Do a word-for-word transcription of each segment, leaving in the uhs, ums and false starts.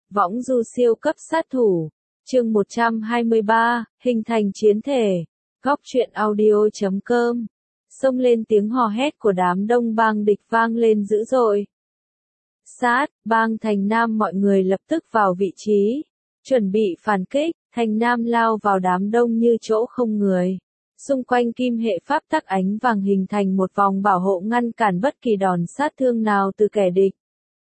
Võng du siêu cấp sát thủ. Chương một trăm hai mươi ba, hình thành chiến thể. Góc truyện audio chấm com. Xông lên tiếng hò hét của đám đông bang địch vang lên dữ dội. Sát, bang Thành Nam mọi người lập tức vào vị trí. Chuẩn bị phản kích, Thành Nam lao vào đám đông như chỗ không người. Xung quanh kim hệ pháp tắc ánh vàng hình thành một vòng bảo hộ ngăn cản bất kỳ đòn sát thương nào từ kẻ địch.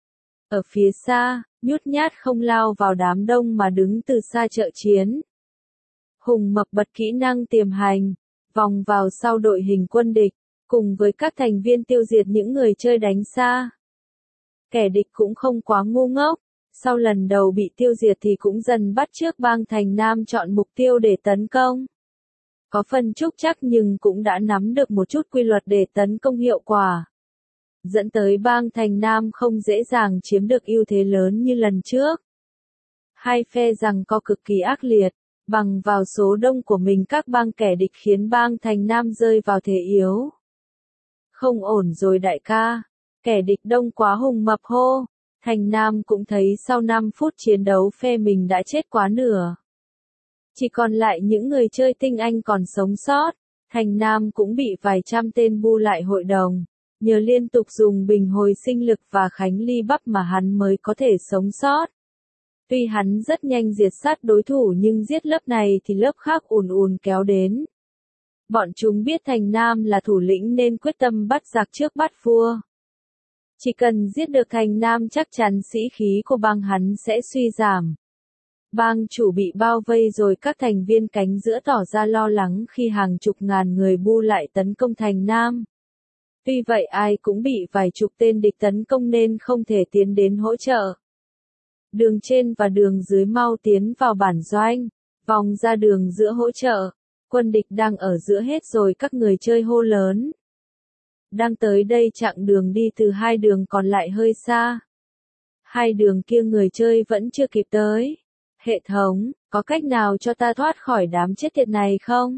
Ở phía xa, nhút nhát không lao vào đám đông mà đứng từ xa trợ chiến. Hùng Mập bật kỹ năng tiềm hành, vòng vào sau đội hình quân địch, cùng với các thành viên tiêu diệt những người chơi đánh xa. Kẻ địch cũng không quá ngu ngốc, sau lần đầu bị tiêu diệt thì cũng dần bắt chước bang Thành Nam chọn mục tiêu để tấn công. Có phần trúc chắc nhưng cũng đã nắm được một chút quy luật để tấn công hiệu quả. Dẫn tới bang Thành Nam không dễ dàng chiếm được ưu thế lớn như lần trước. Hai phe giằng co cực kỳ ác liệt, bằng vào số đông của mình các bang kẻ địch khiến bang Thành Nam rơi vào thế yếu. Không ổn rồi đại ca, kẻ địch đông quá, Hùng Mập hô. Thành Nam cũng thấy sau năm phút chiến đấu phe mình đã chết quá nửa. Chỉ còn lại những người chơi tinh anh còn sống sót, Thành Nam cũng bị vài trăm tên bu lại hội đồng. Nhờ liên tục dùng bình hồi sinh lực và khánh ly bắp mà hắn mới có thể sống sót. Tuy hắn rất nhanh diệt sát đối thủ nhưng giết lớp này thì lớp khác ùn ùn kéo đến. Bọn chúng biết Thành Nam là thủ lĩnh nên quyết tâm bắt giặc trước bắt vua. Chỉ cần giết được Thành Nam chắc chắn sĩ khí của bang hắn sẽ suy giảm. Bang chủ bị bao vây rồi, các thành viên cánh giữa tỏ ra lo lắng khi hàng chục ngàn người bu lại tấn công Thành Nam. Tuy vậy ai cũng bị vài chục tên địch tấn công nên không thể tiến đến hỗ trợ. Đường trên và đường dưới mau tiến vào bản doanh, vòng ra đường giữa hỗ trợ. Quân địch đang ở giữa hết rồi, các người chơi hô lớn. Đang tới đây, chặng đường đi từ hai đường còn lại hơi xa. Hai đường kia người chơi vẫn chưa kịp tới. Hệ thống, có cách nào cho ta thoát khỏi đám chết tiệt này không?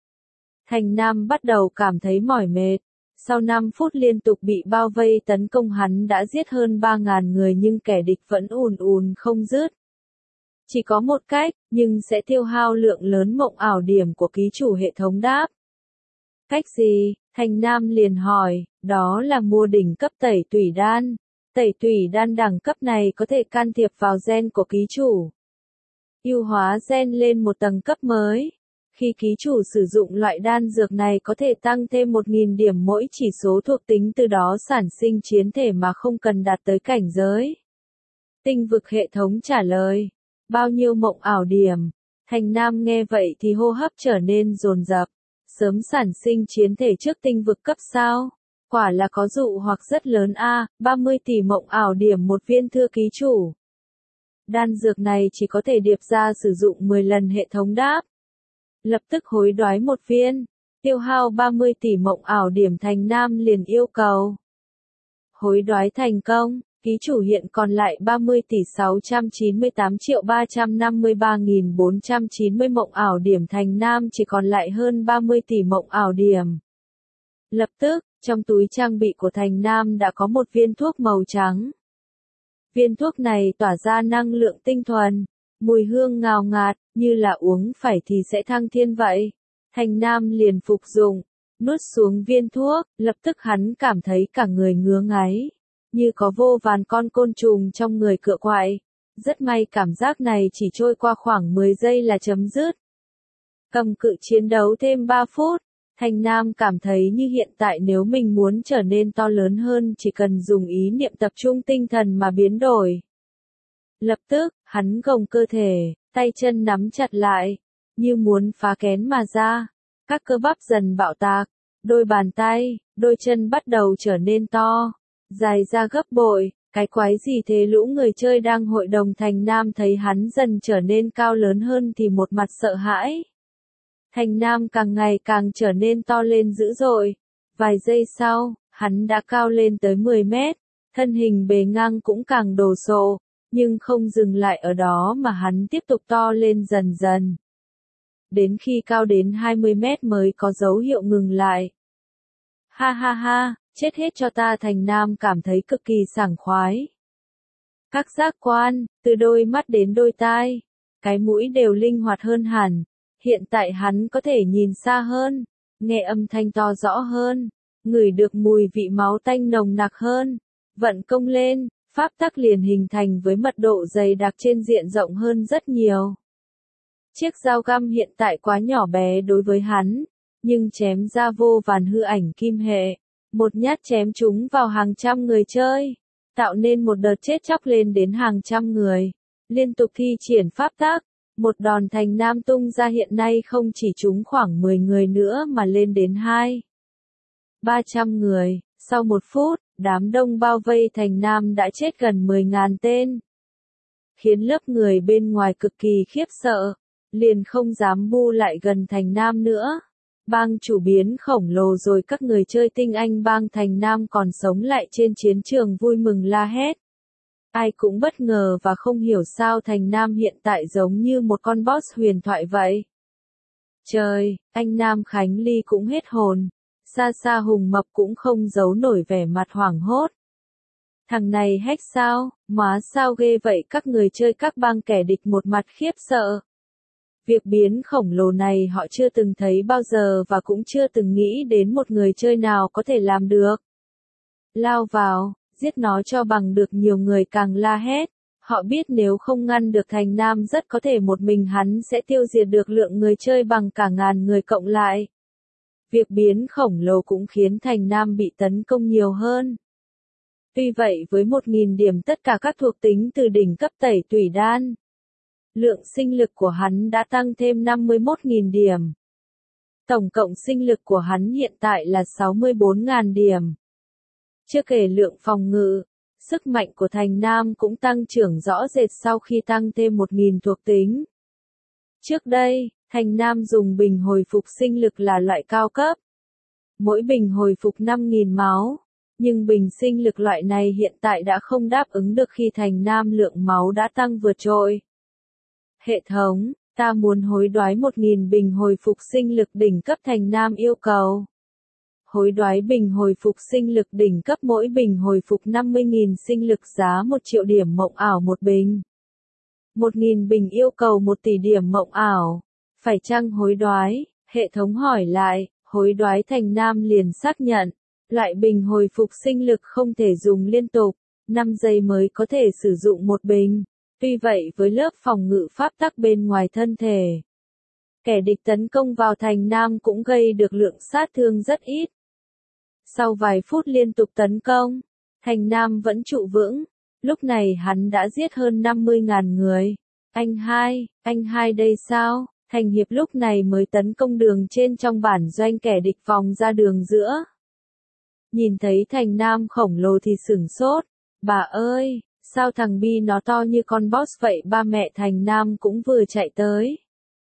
Thành Nam bắt đầu cảm thấy mỏi mệt. Sau năm phút liên tục bị bao vây tấn công hắn đã giết hơn ba nghìn người nhưng kẻ địch vẫn ùn ùn không dứt. Chỉ có một cách, nhưng sẽ tiêu hao lượng lớn mộng ảo điểm của ký chủ hệ thống đáp. Cách gì? Thành Nam liền hỏi, đó là mua đỉnh cấp tẩy tủy đan. Tẩy tủy đan đẳng cấp này có thể can thiệp vào gen của ký chủ. Ưu hóa gen lên một tầng cấp mới. Khi ký chủ sử dụng loại đan dược này có thể tăng thêm một nghìn điểm mỗi chỉ số thuộc tính, từ đó sản sinh chiến thể mà không cần đạt tới cảnh giới. Tinh vực hệ thống trả lời. Bao nhiêu mộng ảo điểm? Thành Nam nghe vậy thì hô hấp trở nên dồn dập. Sớm sản sinh chiến thể trước tinh vực cấp sao? Quả là có dụ hoặc rất lớn a, à, ba mươi tỷ mộng ảo điểm một viên thưa ký chủ. Đan dược này chỉ có thể điệp ra sử dụng mười lần, hệ thống đáp. Lập tức hối đoái một viên, tiêu hao ba mươi tỷ mộng ảo điểm. Thành Nam liền yêu cầu. Hối đoái thành công, ký chủ hiện còn lại ba mươi tỷ sáu trăm chín mươi tám triệu ba trăm năm mươi ba nghìn bốn trăm chín mươi mộng ảo điểm. Thành Nam chỉ còn lại hơn ba mươi tỷ mộng ảo điểm. Lập tức, trong túi trang bị của Thành Nam đã có một viên thuốc màu trắng. Viên thuốc này tỏa ra năng lượng tinh thuần, mùi hương ngào ngạt, như là uống phải thì sẽ thăng thiên vậy. Thành Nam liền phục dụng, nuốt xuống viên thuốc, lập tức hắn cảm thấy cả người ngứa ngáy, như có vô vàn con côn trùng trong người cựa quậy. Rất may cảm giác này chỉ trôi qua khoảng mười giây là chấm dứt. Cầm cự chiến đấu thêm ba phút, Thành Nam cảm thấy như hiện tại nếu mình muốn trở nên to lớn hơn chỉ cần dùng ý niệm tập trung tinh thần mà biến đổi. Lập tức, hắn gồng cơ thể, tay chân nắm chặt lại, như muốn phá kén mà ra. Các cơ bắp dần bạo tạc, đôi bàn tay, đôi chân bắt đầu trở nên to, dài ra gấp bội. Cái quái gì thế? Lũ người chơi đang hội đồng Thành Nam thấy hắn dần trở nên cao lớn hơn thì một mặt sợ hãi. Thành Nam càng ngày càng trở nên to lên dữ dội. Vài giây sau, hắn đã cao lên tới mười mét, thân hình bề ngang cũng càng đồ sộ. Nhưng không dừng lại ở đó mà hắn tiếp tục to lên dần dần. Đến khi cao đến hai mươi mét mới có dấu hiệu ngừng lại. Ha ha ha, chết hết cho ta! Thành Nam cảm thấy cực kỳ sảng khoái. Các giác quan, từ đôi mắt đến đôi tai, cái mũi đều linh hoạt hơn hẳn. Hiện tại hắn có thể nhìn xa hơn, nghe âm thanh to rõ hơn, ngửi được mùi vị máu tanh nồng nặc hơn. Vận công lên, pháp tắc liền hình thành với mật độ dày đặc trên diện rộng hơn rất nhiều. Chiếc dao găm hiện tại quá nhỏ bé đối với hắn, nhưng chém ra vô vàn hư ảnh kim hệ, một nhát chém chúng vào hàng trăm người chơi, tạo nên một đợt chết chóc lên đến hàng trăm người. Liên tục thi triển pháp tắc, một đòn Thành Nam tung ra hiện nay không chỉ trúng khoảng mười người nữa mà lên đến hai, ba trăm người. Sau một phút, đám đông bao vây Thành Nam đã chết gần mười ngàn tên, khiến lớp người bên ngoài cực kỳ khiếp sợ, liền không dám bu lại gần Thành Nam nữa. Bang chủ biến khổng lồ rồi các người chơi tinh anh bang Thành Nam còn sống lại trên chiến trường vui mừng la hét. Ai cũng bất ngờ và không hiểu sao Thành Nam hiện tại giống như một con boss huyền thoại vậy. Trời, anh Nam Khánh Ly cũng hết hồn. Xa xa Hùng Mập cũng không giấu nổi vẻ mặt hoảng hốt. Thằng này hack sao, má sao ghê vậy, các người chơi các bang kẻ địch một mặt khiếp sợ. Việc biến khổng lồ này họ chưa từng thấy bao giờ và cũng chưa từng nghĩ đến một người chơi nào có thể làm được. Lao vào, giết nó cho bằng được, nhiều người càng la hét. Họ biết nếu không ngăn được Thành Nam rất có thể một mình hắn sẽ tiêu diệt được lượng người chơi bằng cả ngàn người cộng lại. Việc biến khổng lồ cũng khiến Thành Nam bị tấn công nhiều hơn. Tuy vậy với một nghìn điểm tất cả các thuộc tính từ đỉnh cấp tẩy tủy đan, lượng sinh lực của hắn đã tăng thêm năm mươi mốt nghìn điểm. Tổng cộng sinh lực của hắn hiện tại là sáu mươi bốn nghìn điểm. Chưa kể lượng phòng ngự, sức mạnh của Thành Nam cũng tăng trưởng rõ rệt sau khi tăng thêm một nghìn thuộc tính. Trước đây, Thành Nam dùng bình hồi phục sinh lực là loại cao cấp. Mỗi bình hồi phục năm nghìn máu, nhưng bình sinh lực loại này hiện tại đã không đáp ứng được khi Thành Nam lượng máu đã tăng vượt trội. Hệ thống, ta muốn hối đoái một nghìn bình hồi phục sinh lực đỉnh cấp. Thành Nam yêu cầu. Hối đoái bình hồi phục sinh lực đỉnh cấp, mỗi bình hồi phục năm mươi nghìn sinh lực, giá một triệu điểm mộng ảo một bình. một nghìn bình yêu cầu một tỷ điểm mộng ảo. Phải chăng hối đoái? Hệ thống hỏi lại, hối đoái. Thành Nam liền xác nhận. Loại bình hồi phục sinh lực không thể dùng liên tục, năm giây mới có thể sử dụng một bình. Tuy vậy với lớp phòng ngự pháp tắc bên ngoài thân thể, kẻ địch tấn công vào Thành Nam cũng gây được lượng sát thương rất ít. Sau vài phút liên tục tấn công, Thành Nam vẫn trụ vững. Lúc này hắn đã giết hơn năm mươi nghìn người. Anh hai, anh hai đây sao? Thành Hiệp lúc này mới tấn công đường trên trong bản doanh kẻ địch vòng ra đường giữa. Nhìn thấy Thành Nam khổng lồ thì sửng sốt. Bà ơi, sao thằng Bi nó to như con boss vậy? Ba mẹ Thành Nam cũng vừa chạy tới.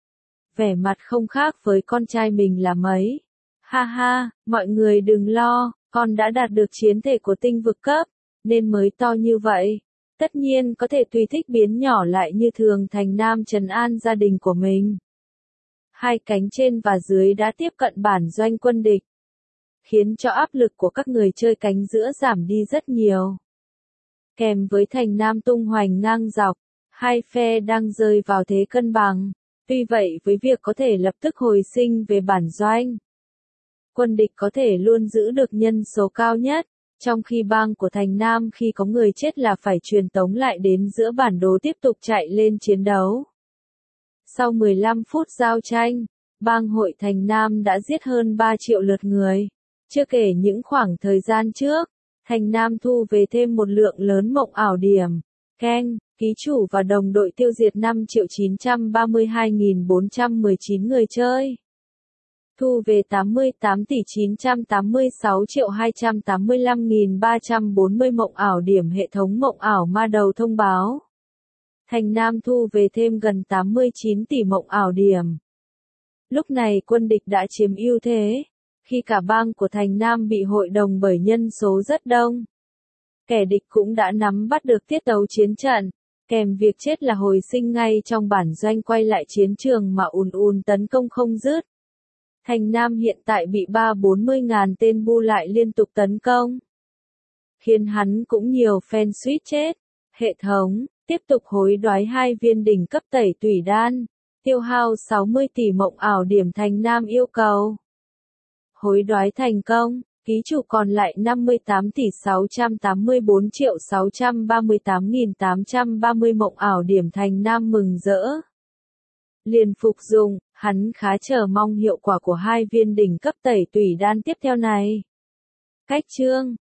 Vẻ mặt không khác với con trai mình là mấy. Ha ha, mọi người đừng lo, con đã đạt được chiến thể của tinh vực cấp, nên mới to như vậy. Tất nhiên có thể tùy thích biến nhỏ lại như thường. Thành Nam trấn an gia đình của mình. Hai cánh trên và dưới đã tiếp cận bản doanh quân địch, khiến cho áp lực của các người chơi cánh giữa giảm đi rất nhiều. Kèm với Thành Nam tung hoành ngang dọc, hai phe đang rơi vào thế cân bằng. Tuy vậy với việc có thể lập tức hồi sinh về bản doanh, quân địch có thể luôn giữ được nhân số cao nhất, trong khi bang của Thành Nam khi có người chết là phải truyền tống lại đến giữa bản đồ tiếp tục chạy lên chiến đấu. Sau mười lăm phút giao tranh, bang hội Thành Nam đã giết hơn ba triệu lượt người. Chưa kể những khoảng thời gian trước, Thành Nam thu về thêm một lượng lớn mộng ảo điểm. Keng, ký chủ và đồng đội tiêu diệt năm triệu chín trăm ba mươi hai nghìn bốn trăm mười chín người chơi. Thu về tám mươi tám tỷ chín trăm tám mươi sáu triệu hai trăm tám mươi lăm nghìn ba trăm bốn mươi mộng ảo điểm. Hệ thống mộng ảo ma đầu thông báo. Thành Nam thu về thêm gần tám mươi chín tỷ mộng ảo điểm. Lúc này quân địch đã chiếm ưu thế, khi cả bang của Thành Nam bị hội đồng bởi nhân số rất đông. Kẻ địch cũng đã nắm bắt được tiết tấu chiến trận, kèm việc chết là hồi sinh ngay trong bản doanh, quay lại chiến trường mà ùn ùn tấn công không dứt. Thành Nam hiện tại bị ba bốn mươi ngàn tên bu lại liên tục tấn công, khiến hắn cũng nhiều fan suýt chết. Hệ thống, tiếp tục hối đoái hai viên đỉnh cấp tẩy tủy đan. Tiêu hao sáu mươi tỷ mộng ảo điểm Thành Nam yêu cầu. Hối đoái thành công, ký chủ còn lại năm mươi tám tỷ sáu trăm tám mươi bốn triệu sáu trăm ba mươi tám nghìn tám trăm ba mươi mộng ảo điểm Thành Nam mừng rỡ. Liền phục dụng, hắn khá chờ mong hiệu quả của hai viên đỉnh cấp tẩy tủy đan tiếp theo này. Cách chương